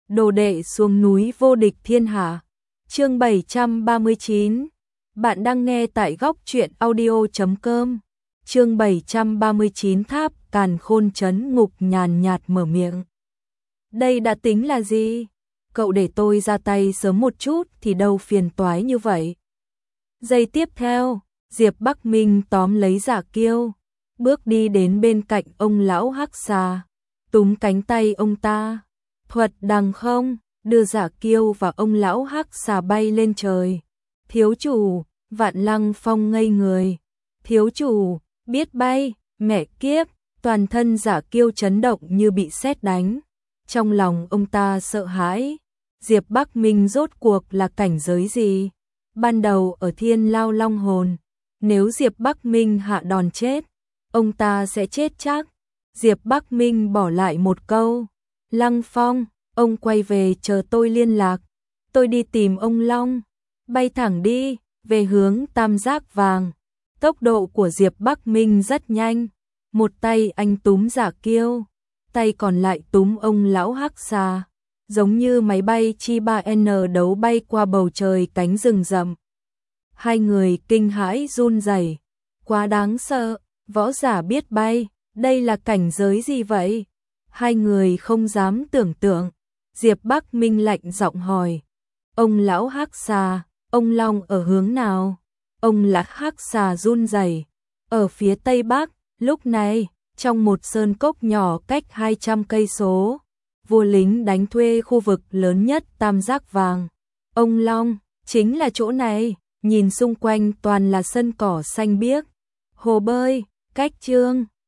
Đồ đệ xuống núi vô địch thiên hạ. Chương 739. Bạn đang nghe tại góc truyện audio.com. Chương 739 Tháp Càn Khôn trấn ngục nhàn nhạt mở miệng. Đây đã tính là gì? Cậu để tôi ra tay sớm một chút thì đâu phiền toái như vậy. Giây tiếp theo, Diệp Bắc Minh tóm lấy Giả Kiêu, bước đi đến bên cạnh ông lão Hắc Xà, túm cánh tay ông ta. Thuật đằng không, đưa Giả Kiêu và ông lão Hắc Xà bay lên trời. Thiếu chủ, Vạn Lăng Phong ngây người. Thiếu chủ, biết bay, mẹ kiếp, toàn thân Giả Kiêu chấn động như bị sét đánh. Trong lòng ông ta sợ hãi, Diệp Bắc Minh rốt cuộc là cảnh giới gì? Ban đầu ở Thiên Lao Long Hồn, nếu Diệp Bắc Minh hạ đòn chết, ông ta sẽ chết chắc. Diệp Bắc Minh bỏ lại một câu, Lăng Phong, ông quay về chờ tôi liên lạc, tôi đi tìm ông Long. Bay thẳng đi, về hướng Tam Giác Vàng. Tốc độ của Diệp Bắc Minh rất nhanh, một tay anh túm Giả Kiêu, tay còn lại túm ông lão Hắc Xà, giống như máy bay Chi 3N đấu bay qua bầu trời cánh rừng rậm. Hai người kinh hãi run rẩy, quá đáng sợ, võ giả biết bay, đây là cảnh giới gì vậy? Hai người không dám tưởng tượng. Diệp Bắc Minh lạnh giọng hỏi, ông lão Hắc Xà, ông Long ở hướng nào? Ông lão Hắc Xà run rẩy, ở phía tây bắc. Lúc này, trong một sơn cốc nhỏ cách 200 cây số, vua lính đánh thuê khu vực lớn nhất Tam Giác Vàng. Ông Long, chính là chỗ này, nhìn xung quanh toàn là sân cỏ xanh biếc, hồ bơi, cách trương,